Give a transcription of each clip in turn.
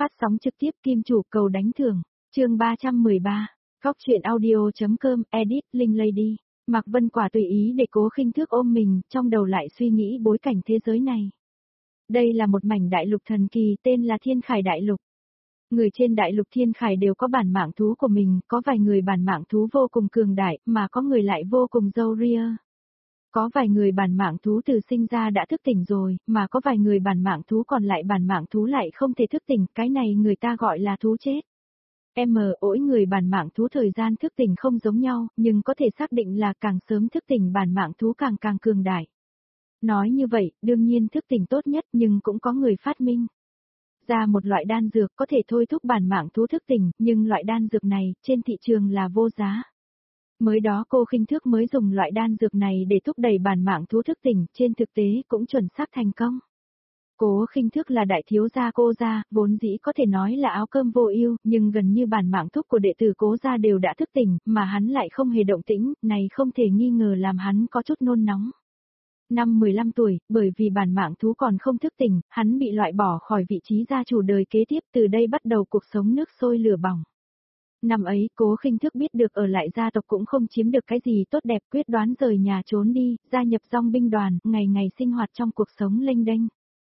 Phát sóng trực tiếp Kim Chủ cầu đánh thưởng, chương 313, Góc truyện audio.com, edit, Linh Lady. Mạc Vân Quả tùy ý để Cố Khinh Thước ôm mình, trong đầu lại suy nghĩ bối cảnh thế giới này. Đây là một mảnh đại lục thần kỳ tên là Thiên Khải Đại Lục. Người trên đại lục Thiên Khải đều có bản mạng thú của mình, có vài người bản mạng thú vô cùng cường đại, mà có người lại vô cùng râu ria. Có vài người bản mạng thú từ sinh ra đã thức tỉnh rồi, mà có vài người bản mạng thú còn lại bản mạng thú lại không thể thức tỉnh, cái này người ta gọi là thú chết. Mỗi người bản mạng thú thời gian thức tỉnh không giống nhau, nhưng có thể xác định là càng sớm thức tỉnh bản mạng thú càng cường đại. Nói như vậy, đương nhiên thức tỉnh tốt nhất nhưng cũng có người phát minh ra một loại đan dược có thể thôi thúc bản mạng thú thức tỉnh, nhưng loại đan dược này trên thị trường là vô giá. Mới đó Cố Khinh Thước mới dùng loại đan dược này để thúc đẩy bản mạng thú thức tỉnh, trên thực tế cũng chuẩn xác thành công. Cố Khinh Thước là đại thiếu gia Cố gia, vốn dĩ có thể nói là áo cơm vô ưu, nhưng gần như bản mạng thúc của đệ tử Cố gia đều đã thức tỉnh, mà hắn lại không hề động tĩnh, này không thể nghi ngờ làm hắn có chút nôn nóng. Năm 15 tuổi, bởi vì bản mạng thú còn không thức tỉnh, hắn bị loại bỏ khỏi vị trí gia chủ đời kế tiếp, từ đây bắt đầu cuộc sống nước sôi lửa bỏng. Năm ấy, Cố Khinh Thước biết được ở lại gia tộc cũng không chiếm được cái gì tốt đẹp, quyết đoán rời nhà trốn đi, gia nhập dòng binh đoàn, ngày ngày sinh hoạt trong cuộc sống lênh đênh.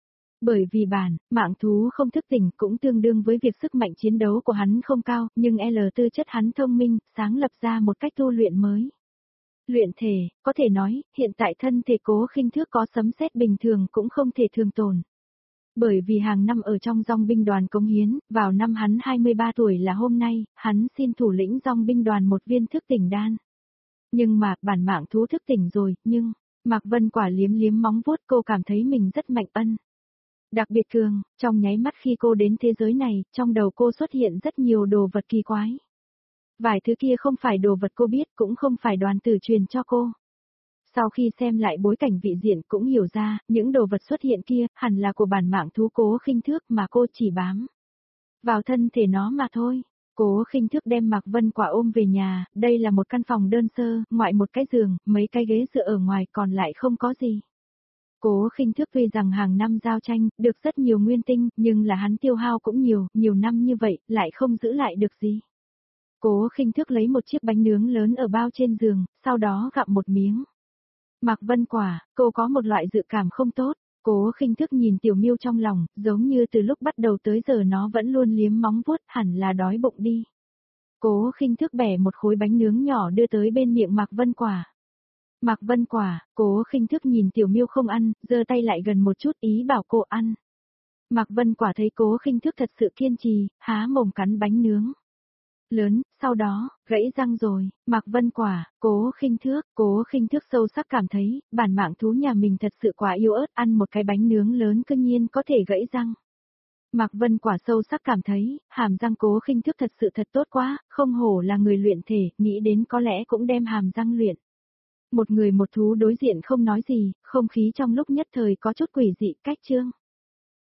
Bởi vì bản mạng thú không thức tỉnh cũng tương đương với việc sức mạnh chiến đấu của hắn không cao, nhưng tư chất hắn thông minh, sáng lập ra một cách tu luyện mới. Luyện thể, có thể nói, hiện tại thân thể Cố Khinh Thước có sấm sét bình thường cũng không thể thường tồn. Bởi vì hàng năm ở trong dòng binh đoàn cống hiến, vào năm hắn 23 tuổi là hôm nay, hắn xin thủ lĩnh dòng binh đoàn một viên thức tỉnh đan. Nhưng mà, bản mạng thú thức tỉnh rồi, nhưng, Mạc Vân Quả liếm liếm móng vuốt, cô cảm thấy mình rất mạnh ân. Đặc biệt cường, trong nháy mắt khi cô đến thế giới này, trong đầu cô xuất hiện rất nhiều đồ vật kỳ quái. Vài thứ kia không phải đồ vật cô biết, cũng không phải Đoàn Tử truyền cho cô. Sau khi xem lại bối cảnh vị diện cũng hiểu ra, những đồ vật xuất hiện kia, hẳn là của bản mạng thú Cố Khinh Thước mà cô chỉ bám vào thân thể nó mà thôi. Cố Khinh Thước đem Mạc Vân Quả ôm về nhà, đây là một căn phòng đơn sơ, ngoại một cái giường, mấy cái ghế dựa ở ngoài còn lại không có gì. Cố Khinh Thước tuy rằng hàng năm giao tranh, được rất nhiều nguyên tinh, nhưng là hắn tiêu hao cũng nhiều năm như vậy, lại không giữ lại được gì. Cố Khinh Thước lấy một chiếc bánh nướng lớn ở bao trên giường, sau đó gặm một miếng. Mạc Vân Quả, cô có một loại dự cảm không tốt. Cố Khinh Thước nhìn Tiểu Miêu trong lòng, giống như từ lúc bắt đầu tới giờ nó vẫn luôn liếm móng vuốt, hẳn là đói bụng đi. Cố Khinh Thước bẻ một khối bánh nướng nhỏ đưa tới bên miệng Mạc Vân Quả. Mạc Vân Quả, Cố Khinh Thước nhìn Tiểu Miêu không ăn, giơ tay lại gần một chút ý bảo cô ăn. Mạc Vân Quả thấy Cố Khinh Thước thật sự kiên trì, há mồm cắn bánh nướng lớn, sau đó, gãy răng rồi. Mạc Vân Quả, Cố Khinh Thước sâu sắc cảm thấy, bản mạng thú nhà mình thật sự quá yếu ớt, ăn một cái bánh nướng lớn cư nhiên có thể gãy răng. Mạc Vân Quả sâu sắc cảm thấy, hàm răng Cố Khinh Thước thật sự thật tốt quá, không hổ là người luyện thể, nghĩ đến có lẽ cũng đem hàm răng luyện. Một người một thú đối diện không nói gì, không khí trong lúc nhất thời có chút quỷ dị, cách chương.